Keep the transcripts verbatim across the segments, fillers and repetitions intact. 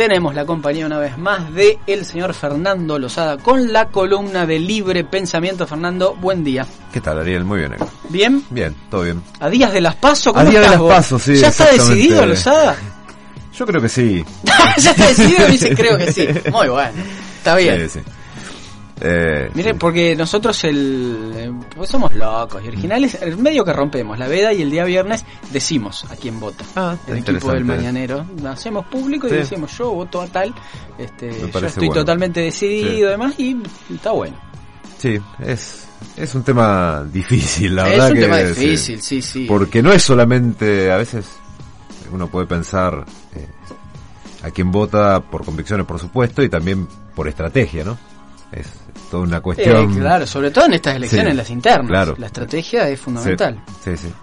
tenemos la compañía una vez más de el señor Fernando Losada con la columna de Libre Pensamiento. Fernando, buen día. ¿Qué tal, Ariel? Muy bien. ¿Bien? Bien, todo bien. ¿A días de las PASO? A días de las PASO, sí. ¿Ya está decidido, Losada? Yo creo que sí. ¿Ya está decidido? Dice, creo que sí. Muy bueno. Está bien. Sí, sí. Eh, Miren, sí. Porque nosotros el pues somos locos y originales, el medio que rompemos la veda y el día viernes decimos a quién vota. Ah, el equipo del Mañanero. Lo hacemos público y sí. decimos yo voto a tal, este, yo estoy bueno. totalmente decidido sí. y demás, y está bueno. Sí, es es un tema difícil, la es verdad. Es un que tema difícil, sí, sí. Porque no es solamente, a veces uno puede pensar eh, a quién vota por convicciones, por supuesto, y también por estrategia, ¿no? Es toda una cuestión. Eh, claro, sobre todo en estas elecciones, sí, las internas. Claro. La estrategia es fundamental. Sí, sí, sí.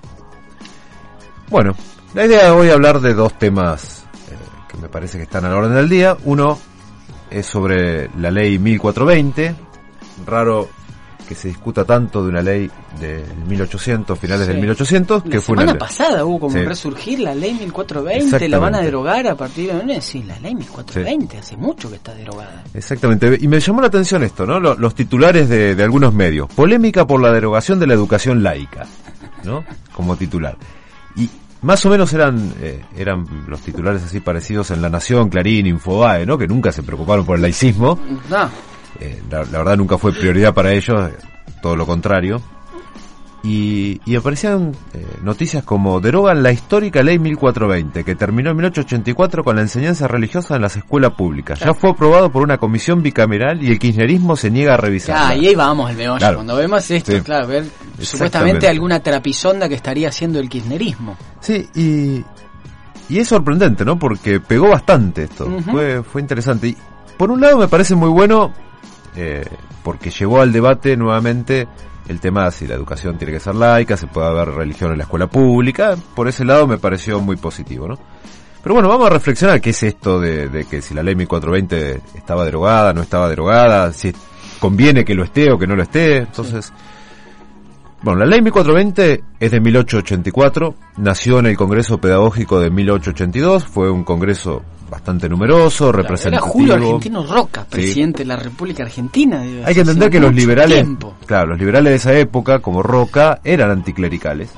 Bueno, la idea de hoy es hablar de dos temas eh, que me parece que están a la orden del día. Uno es sobre la ley mil cuatrocientos veinte. Raro que se discuta tanto de una ley del mil ochocientos, finales sí. del mil ochocientos. La que fue semana una pasada hubo como sí. resurgir la ley mil cuatrocientos veinte, la van a derogar a partir de... No, sí, la ley mil cuatrocientos veinte, sí. hace mucho que está derogada. Exactamente, y me llamó la atención esto, ¿no? Los, los titulares de, de algunos medios. Polémica por la derogación de la educación laica, ¿no? Como titular. Y más o menos eran eh, eran los titulares así parecidos en La Nación, Clarín, Infobae, ¿no? Que nunca se preocuparon por el laicismo. No. Eh, la, la verdad nunca fue prioridad para ellos, todo lo contrario. Y, y aparecían eh, noticias como derogan la histórica ley mil cuatrocientos veinte, que terminó en mil ochocientos ochenta y cuatro con la enseñanza religiosa en las escuelas públicas. Ya fue aprobado por una comisión bicameral y el kirchnerismo se niega a revisarla. Ah, y ahí vamos el meollo. Claro. Cuando vemos esto, sí. claro, ver supuestamente alguna trapisonda que estaría haciendo el kirchnerismo. Sí, y, y es sorprendente, ¿no? Porque pegó bastante esto. Uh-huh. Fue, fue interesante. Y por un lado me parece muy bueno, eh, porque llevó al debate nuevamente el tema de si la educación tiene que ser laica, se puede haber religión en la escuela pública. Por ese lado me pareció muy positivo, ¿no? Pero bueno, vamos a reflexionar qué es esto de, de que si la ley mil cuatrocientos veinte estaba derogada, no estaba derogada, si conviene que lo esté o que no lo esté. Entonces, sí. bueno, la ley mil cuatrocientos veinte es de mil ochocientos ochenta y cuatro, nació en el Congreso Pedagógico de mil ochocientos ochenta y dos, fue un congreso bastante numeroso, representativo. Era Julio Argentino Roca, presidente sí. de la República Argentina. Hay que entender que los liberales, tiempo. claro, los liberales de esa época, como Roca, eran anticlericales.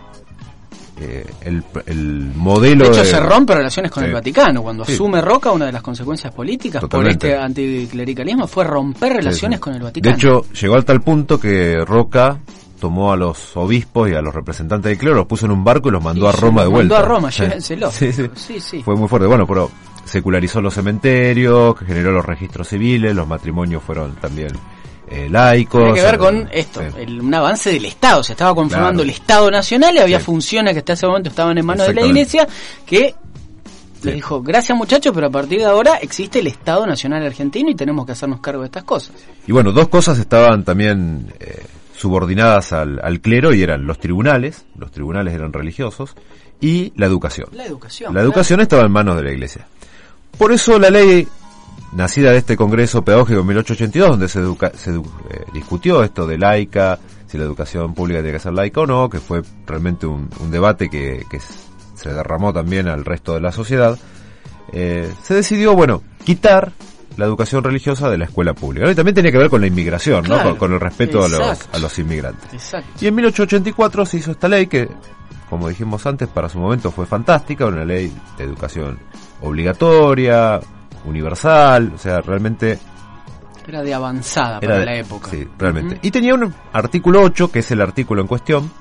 Eh, el, el modelo de hecho de, se rompe relaciones con sí. el Vaticano cuando sí. asume Roca. Una de las consecuencias políticas Totalmente. por este anticlericalismo fue romper relaciones sí, sí. con el Vaticano. De hecho, llegó a tal punto que Roca tomó a los obispos y a los representantes del clero, los puso en un barco y los mandó y a Roma de vuelta. Mandó a Roma, llévenselo. Sí, sí. Sí, sí. Fue muy fuerte. Bueno, pero secularizó los cementerios, generó los registros civiles, los matrimonios fueron también eh, laicos. Tiene que ver con esto, sí. el, un avance del Estado. Se estaba conformando claro. el Estado Nacional y había sí. funciones que hasta ese momento estaban en manos de la Iglesia que sí. le dijo, gracias muchachos, pero a partir de ahora existe el Estado Nacional Argentino y tenemos que hacernos cargo de estas cosas. Y bueno, dos cosas estaban también eh, subordinadas al, al clero y eran los tribunales, los tribunales eran religiosos, y la educación. La educación. La educación claro. estaba en manos de la Iglesia. Por eso la ley, nacida de este Congreso Pedagógico en mil ochocientos ochenta y dos, donde se, educa, se edu, eh, discutió esto de laica, si la educación pública tiene que ser laica o no, que fue realmente un, un debate que, que se derramó también al resto de la sociedad, eh, se decidió, bueno, quitar la educación religiosa de la escuela pública, ¿no? Y también tenía que ver con la inmigración, claro, ¿no? Con, con el respeto a los, a los inmigrantes. Exacto. Y en mil ochocientos ochenta y cuatro se hizo esta ley que, como dijimos antes, para su momento fue fantástica, una ley de educación obligatoria, universal, o sea, realmente era de avanzada era para de, la época. Sí, realmente. Uh-huh. Y tenía un artículo ocho, que es el artículo en cuestión,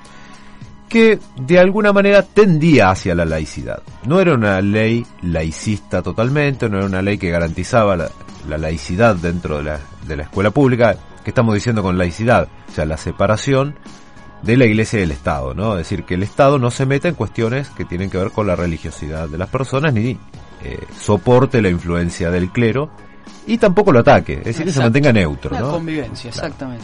que de alguna manera tendía hacia la laicidad. No era una ley laicista totalmente, no era una ley que garantizaba la, la laicidad dentro de la, de la escuela pública. ¿Qué estamos diciendo con laicidad? O sea, la separación de la Iglesia y del Estado, ¿no? Es decir, que el Estado no se meta en cuestiones que tienen que ver con la religiosidad de las personas, ni eh, soporte la influencia del clero, y tampoco lo ataque, es decir, Exacto. que se mantenga neutro, la ¿no? convivencia, claro. exactamente.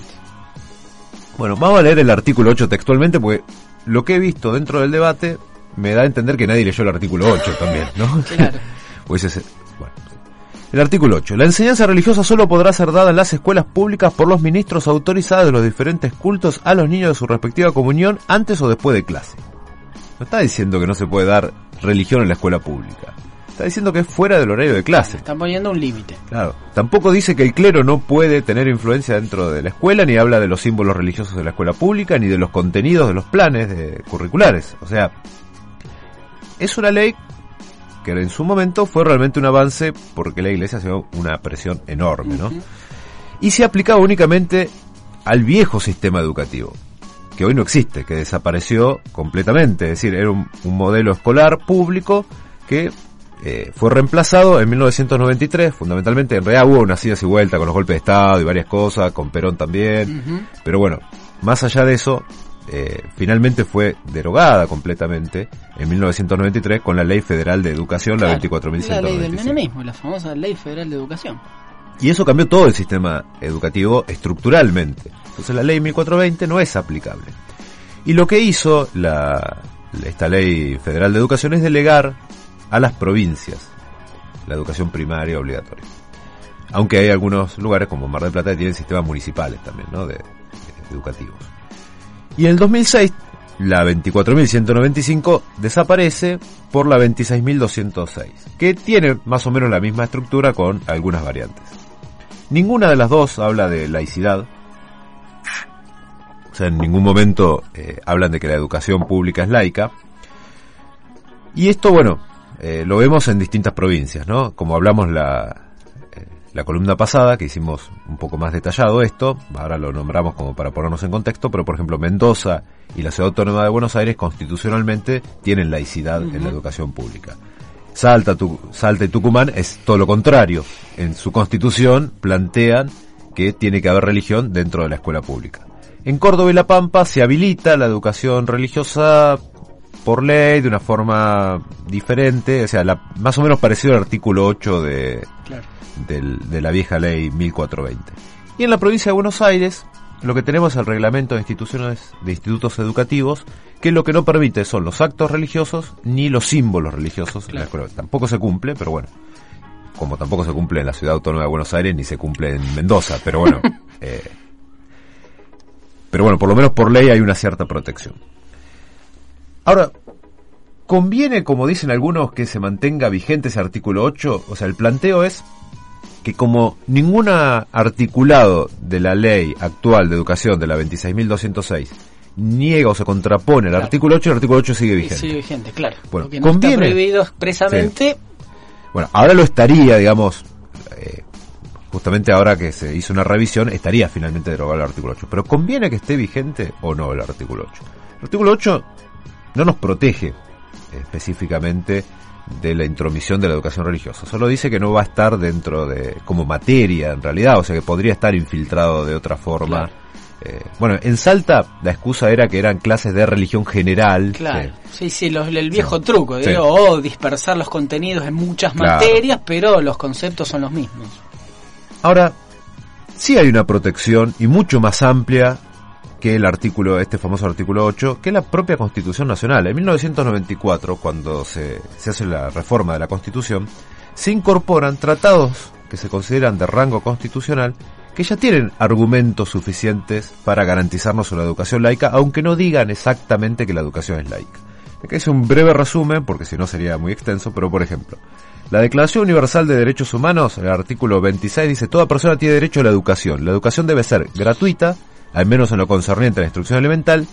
Bueno, vamos a leer el artículo ocho textualmente, porque lo que he visto dentro del debate me da a entender que nadie leyó el artículo ocho también, ¿no? Claro. Pues ese, bueno. El artículo ocho. La enseñanza religiosa solo podrá ser dada en las escuelas públicas por los ministros autorizados de los diferentes cultos a los niños de su respectiva comunión antes o después de clase. No está diciendo que no se puede dar religión en la escuela pública. Está diciendo que es fuera del horario de clase. Están poniendo un límite. Claro. Tampoco dice que el clero no puede tener influencia dentro de la escuela, ni habla de los símbolos religiosos de la escuela pública, ni de los contenidos de los planes de, curriculares. O sea, es una ley que en su momento fue realmente un avance porque la Iglesia hacía una presión enorme, ¿no? Uh-huh. Y se aplicaba únicamente al viejo sistema educativo, que hoy no existe, que desapareció completamente. Es decir, era un, un modelo escolar público que eh, fue reemplazado en mil novecientos noventa y tres, fundamentalmente. En realidad hubo unas idas y vueltas con los golpes de Estado y varias cosas, con Perón también, uh-huh. Pero bueno, más allá de eso, eh, finalmente fue derogada completamente en mil novecientos noventa y tres con la Ley Federal de Educación, claro, la veinticuatro mil ciento noventa y cinco. La ley del menemismo, la famosa Ley Federal de Educación. Y eso cambió todo el sistema educativo estructuralmente. Entonces la ley mil cuatrocientos veinte no es aplicable. Y lo que hizo la, esta Ley Federal de Educación es delegar a las provincias la educación primaria obligatoria. Aunque hay algunos lugares como Mar del Plata que tienen sistemas municipales también, ¿no? De, de educativos. Y en el dos mil seis la veinticuatro mil ciento noventa y cinco desaparece por la veintiséis mil doscientos seis, que tiene más o menos la misma estructura con algunas variantes. Ninguna de las dos habla de laicidad. O sea, en ningún momento eh, hablan de que la educación pública es laica. Y esto, bueno, eh, lo vemos en distintas provincias, ¿no? Como hablamos la, eh, la columna pasada, que hicimos un poco más detallado esto, ahora lo nombramos como para ponernos en contexto, pero por ejemplo Mendoza y la Ciudad Autónoma de Buenos Aires constitucionalmente tienen laicidad uh-huh. en la educación pública. Salta, tu, Salta y Tucumán es todo lo contrario. En su constitución plantean que tiene que haber religión dentro de la escuela pública. En Córdoba y La Pampa se habilita la educación religiosa por ley de una forma diferente, o sea, la, más o menos parecido al artículo ocho de, claro. del, de la vieja ley mil cuatrocientos veinte. Y en la provincia de Buenos Aires lo que tenemos es el reglamento de instituciones de institutos educativos, que lo que no permite son los actos religiosos ni los símbolos religiosos. Claro. En la escuela tampoco se cumple, pero bueno, como tampoco se cumple en la Ciudad Autónoma de Buenos Aires ni se cumple en Mendoza, pero bueno, eh, pero bueno, por lo menos por ley hay una cierta protección. Ahora, ¿conviene, como dicen algunos, que se mantenga vigente ese artículo ocho? O sea, el planteo es que como ningún articulado de la ley actual de educación de la veintiséis mil doscientos seis niega o se contrapone al claro. artículo ocho, el artículo ocho sigue vigente. Sigue vigente, claro. Bueno, porque no conviene, está prohibido expresamente. Sí. Bueno, ahora lo estaría, digamos, eh, justamente ahora que se hizo una revisión, estaría finalmente derogado el artículo ocho. Pero ¿conviene que esté vigente o no el artículo ocho? El artículo ocho no nos protege específicamente de la intromisión de la educación religiosa. Solo dice que no va a estar dentro de, como materia en realidad, o sea que podría estar infiltrado de otra forma. Claro. Eh, bueno, en Salta la excusa era que eran clases de religión general. Claro, sí, sí, sí los, el viejo sí. truco, digo, sí. o dispersar los contenidos en muchas claro. materias, pero los conceptos son los mismos. Ahora, sí hay una protección y mucho más amplia que el artículo, este famoso artículo ocho, que es la propia Constitución Nacional. En mil novecientos noventa y cuatro, cuando se, se hace la reforma de la Constitución, se incorporan tratados que se consideran de rango constitucional, que ya tienen argumentos suficientes para garantizarnos una educación laica, aunque no digan exactamente que la educación es laica. Acá hice un breve resumen, porque si no sería muy extenso, pero por ejemplo, la Declaración Universal de Derechos Humanos, en el artículo veintiséis, dice: toda persona tiene derecho a la educación. La educación debe ser gratuita, al menos en lo concerniente a la instrucción elemental,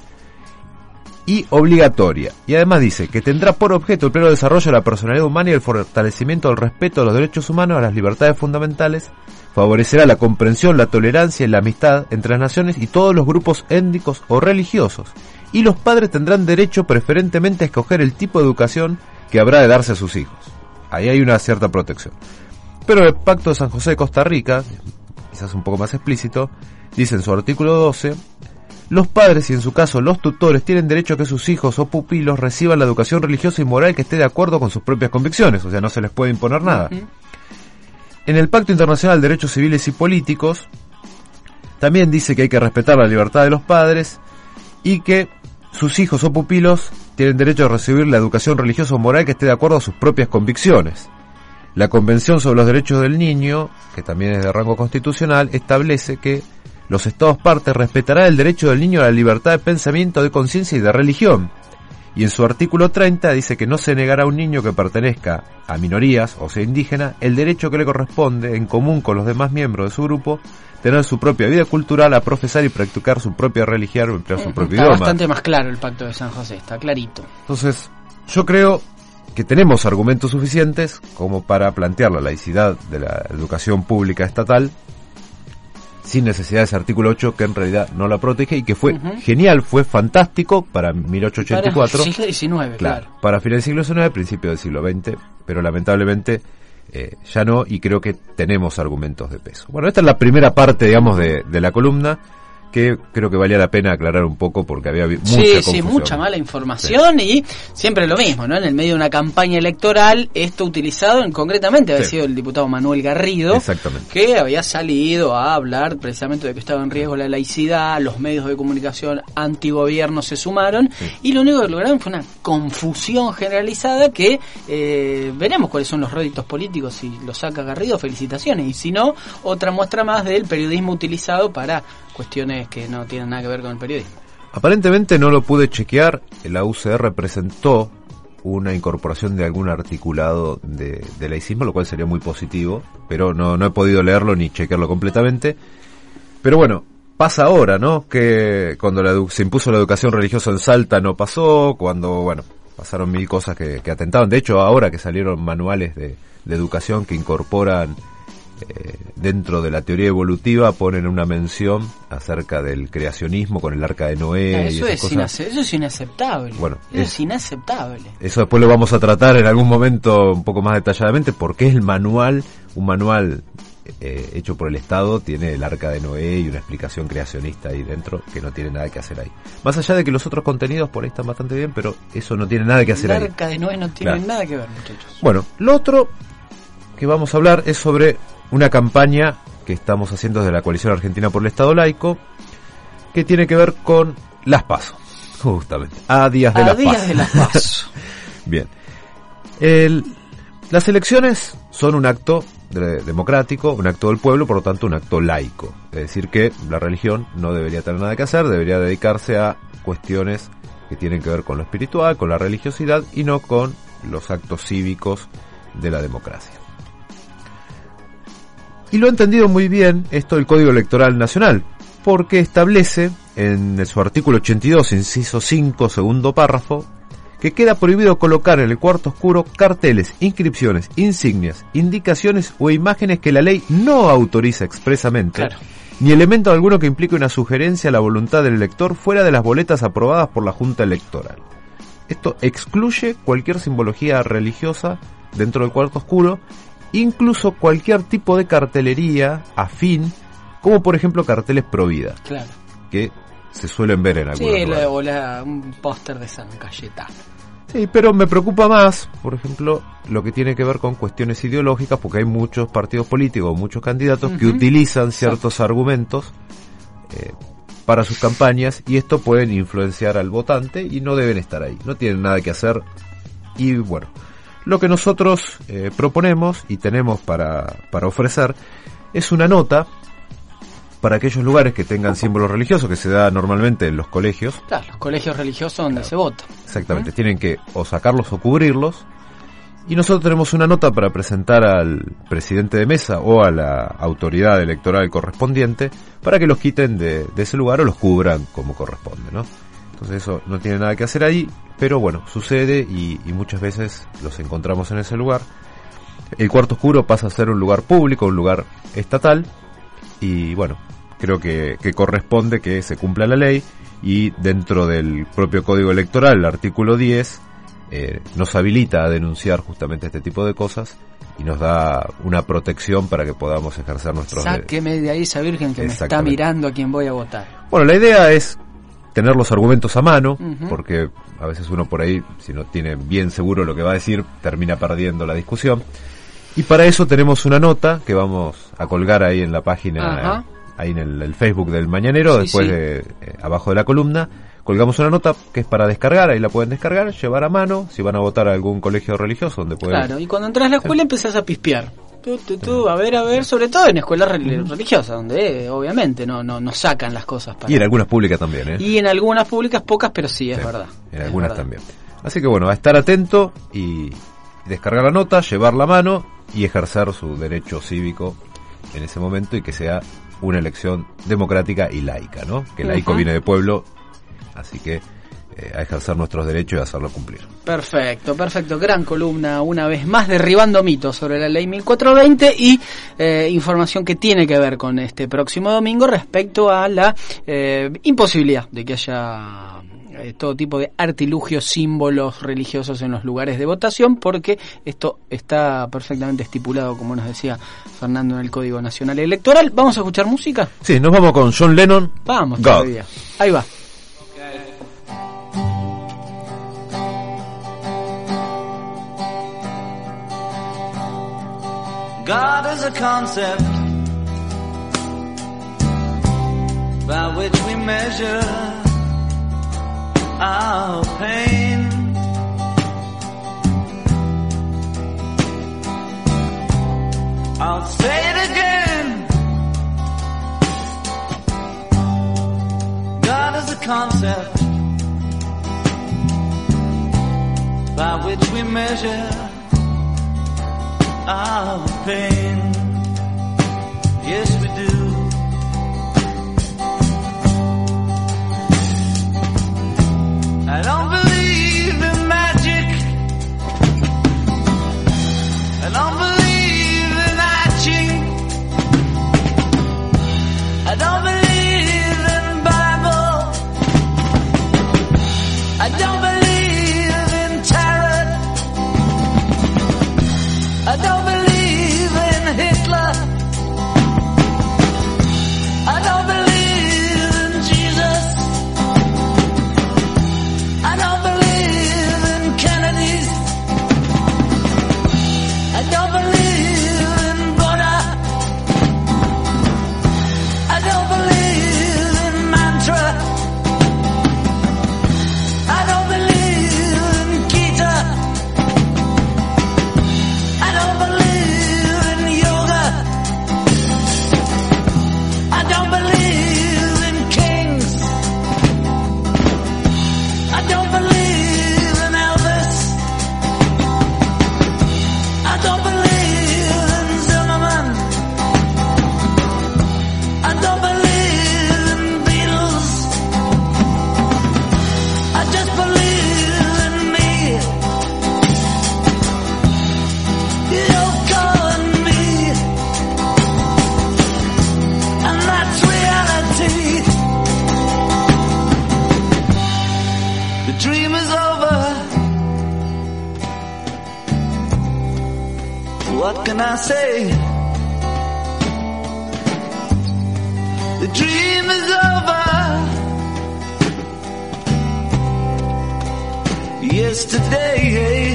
y obligatoria. Y además dice que tendrá por objeto el pleno desarrollo de la personalidad humana y el fortalecimiento del respeto a los derechos humanos, a las libertades fundamentales, favorecerá la comprensión, la tolerancia y la amistad entre las naciones y todos los grupos étnicos o religiosos. Y los padres tendrán derecho preferentemente a escoger el tipo de educación que habrá de darse a sus hijos. Ahí hay una cierta protección. Pero el Pacto de San José de Costa Rica, quizás un poco más explícito, dice en su artículo doce: los padres y en su caso los tutores tienen derecho a que sus hijos o pupilos reciban la educación religiosa y moral que esté de acuerdo con sus propias convicciones, o sea, no se les puede imponer nada. Uh-huh. En el Pacto Internacional de Derechos Civiles y Políticos también dice que hay que respetar la libertad de los padres y que sus hijos o pupilos tienen derecho a recibir la educación religiosa o moral que esté de acuerdo a sus propias convicciones. La Convención sobre los Derechos del Niño, que también es de rango constitucional, establece que los Estados partes respetarán el derecho del niño a la libertad de pensamiento, de conciencia y de religión, Y en su artículo treinta dice que no se negará a un niño que pertenezca a minorías, o sea indígena, el derecho que le corresponde, en común con los demás miembros de su grupo, tener su propia vida cultural, a profesar y practicar su propia religión, o emplear su eh, propio está idioma. Bastante más claro el Pacto de San José, está clarito. Entonces, yo creo que tenemos argumentos suficientes como para plantear la laicidad de la educación pública estatal sin necesidad de ese artículo ocho que en realidad no la protege y que fue uh-huh. genial, fue fantástico para mil ochocientos ochenta y cuatro. Para el siglo diecinueve, claro. claro. Para fines del siglo diecinueve, principio del siglo veinte, pero lamentablemente eh, ya no, y creo que tenemos argumentos de peso. Bueno, esta es la primera parte, digamos, de, de la columna, que creo que valía la pena aclarar un poco porque había mucha sí, confusión. Sí, mucha mala información sí. Y siempre lo mismo, ¿no? En el medio de una campaña electoral, esto utilizado, en concretamente había sí. sido el diputado Manuel Garrido, exactamente, que había salido a hablar precisamente de que estaba en riesgo la laicidad, los medios de comunicación antigobierno se sumaron, sí. y lo único que lograron fue una confusión generalizada que eh, veremos cuáles son los réditos políticos. Si lo saca Garrido, felicitaciones, y si no, otra muestra más del periodismo utilizado para cuestiones que no tienen nada que ver con el periodismo. Aparentemente no lo pude chequear, la U C R presentó una incorporación de algún articulado de, de laicismo, lo cual sería muy positivo, pero no, no he podido leerlo ni chequearlo completamente. Pero bueno, pasa ahora, ¿no? Que cuando la edu- se impuso la educación religiosa en Salta no pasó, cuando, bueno, pasaron mil cosas que, que atentaban. De hecho, ahora que salieron manuales de, de educación que incorporan Eh, dentro de la teoría evolutiva, ponen una mención acerca del creacionismo con el arca de Noé. Ah, eso, y esas es cosas. Inace- eso es inaceptable. Bueno, eso es, es inaceptable. Eso después lo vamos a tratar en algún momento un poco más detalladamente, porque es el manual, un manual eh, hecho por el Estado, tiene el arca de Noé y una explicación creacionista ahí dentro que no tiene nada que hacer ahí. Más allá de que los otros contenidos por ahí están bastante bien, pero eso no tiene nada que hacer el ahí. El arca de Noé no tiene claro. nada que ver, muchachos. Bueno, lo otro que vamos a hablar es sobre una campaña que estamos haciendo desde la Coalición Argentina por el Estado Laico, que tiene que ver con las PASO, justamente, a días de a las días PASO. de las PASO. Bien. El, las elecciones son un acto de, democrático, un acto del pueblo, por lo tanto un acto laico. Es decir que la religión no debería tener nada que hacer, debería dedicarse a cuestiones que tienen que ver con lo espiritual, con la religiosidad y no con los actos cívicos de la democracia. Y lo ha entendido muy bien esto el Código Electoral Nacional, porque establece en su artículo ochenta y dos, inciso cinco, segundo párrafo, que queda prohibido colocar en el cuarto oscuro carteles, inscripciones, insignias, indicaciones o imágenes que la ley no autoriza expresamente, claro. ni elemento alguno que implique una sugerencia a la voluntad del elector fuera de las boletas aprobadas por la Junta Electoral. Esto excluye cualquier simbología religiosa dentro del cuarto oscuro, incluso cualquier tipo de cartelería afín, como por ejemplo carteles pro vida, claro. que se suelen ver en algunos sí, lugares. Sí, o la, un póster de San Cayetano. Sí, pero me preocupa más, por ejemplo, lo que tiene que ver con cuestiones ideológicas, porque hay muchos partidos políticos, muchos candidatos uh-huh. que utilizan ciertos sí. argumentos eh, para sus campañas, y esto pueden influenciar al votante y no deben estar ahí, no tienen nada que hacer. Y bueno, lo que nosotros eh, proponemos y tenemos para, para ofrecer es una nota para aquellos lugares que tengan símbolos religiosos, que se da normalmente en los colegios. Claro, los colegios religiosos donde claro. se vota. Exactamente, ¿eh? Tienen que o sacarlos o cubrirlos. Y nosotros tenemos una nota para presentar al presidente de mesa o a la autoridad electoral correspondiente para que los quiten de, de ese lugar o los cubran como corresponde, ¿no? Entonces eso no tiene nada que hacer ahí, pero bueno, sucede y, y muchas veces los encontramos en ese lugar. El cuarto oscuro pasa a ser un lugar público, un lugar estatal, y bueno, creo que, que corresponde que se cumpla la ley, y dentro del propio Código Electoral, el artículo diez, eh, nos habilita a denunciar justamente este tipo de cosas y nos da una protección para que podamos ejercer nuestros derechos. Sáqueme de ahí esa virgen que me está mirando a quien voy a votar. Bueno, la idea es tener los argumentos a mano, uh-huh. porque a veces uno por ahí, si no tiene bien seguro lo que va a decir, termina perdiendo la discusión. Y para eso tenemos una nota que vamos a colgar ahí en la página, uh-huh. ahí en el, el Facebook del Mañanero, sí, después sí. de eh, abajo de la columna, colgamos una nota que es para descargar, ahí la pueden descargar, llevar a mano, si van a votar a algún colegio religioso donde pueden... Claro, y cuando entras a la escuela empezás a pispear. Tu, tu, tu, a ver, a ver, sobre todo en escuelas religiosas, donde eh, obviamente no, no, no sacan las cosas para... Y en algunas públicas también, ¿eh? Y en algunas públicas, pocas, pero sí, es sí, verdad. En es algunas verdad. también. Así que bueno, a estar atento y descargar la nota, llevar la mano y ejercer su derecho cívico en ese momento, y que sea una elección democrática y laica, ¿no? Que laico uh-huh. viene de pueblo, así que eh, a ejercer nuestros derechos y a hacerlo cumplir. Perfecto, perfecto. Gran columna, una vez más, derribando mitos sobre la ley mil cuatrocientos veinte y eh, información que tiene que ver con este próximo domingo respecto a la eh, imposibilidad de que haya eh, todo tipo de artilugios, símbolos religiosos en los lugares de votación, porque esto está perfectamente estipulado, como nos decía Fernando, en el Código Nacional Electoral. ¿Vamos a escuchar música? Sí, nos vamos con John Lennon. Vamos, todavía. Ahí va. God is a concept by which we measure our pain. I'll say it again. God is a concept by which we measure our pain. Yes, we do. I don't believe in magic. I don't believe in hatching. I don't believe in Bible. I don't believe in tarot. I don't believe in Hitler. I don't believe in Jesus. I don't believe in Kennedy. I don't believe in Buddha. I don't believe in mantra. I don't believe in Gita. I don't believe in yoga. I don't believe in kings. I don't believe in Elvis. I don't believe in Zimmerman. I don't believe in Beatles. I just believe in me. Yoko and me. And that's reality. The dream is over. What can I say? The dream is over. Yesterday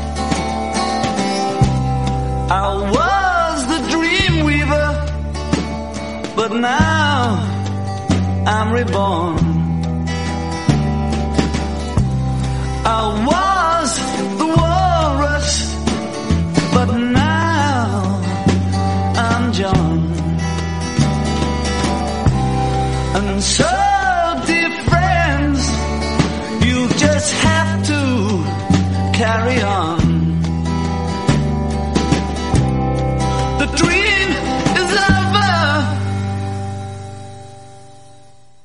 I was the dream weaver, but now I'm reborn. I was the walrus, but now I'm John. And so, dear friends, you just have to carry on.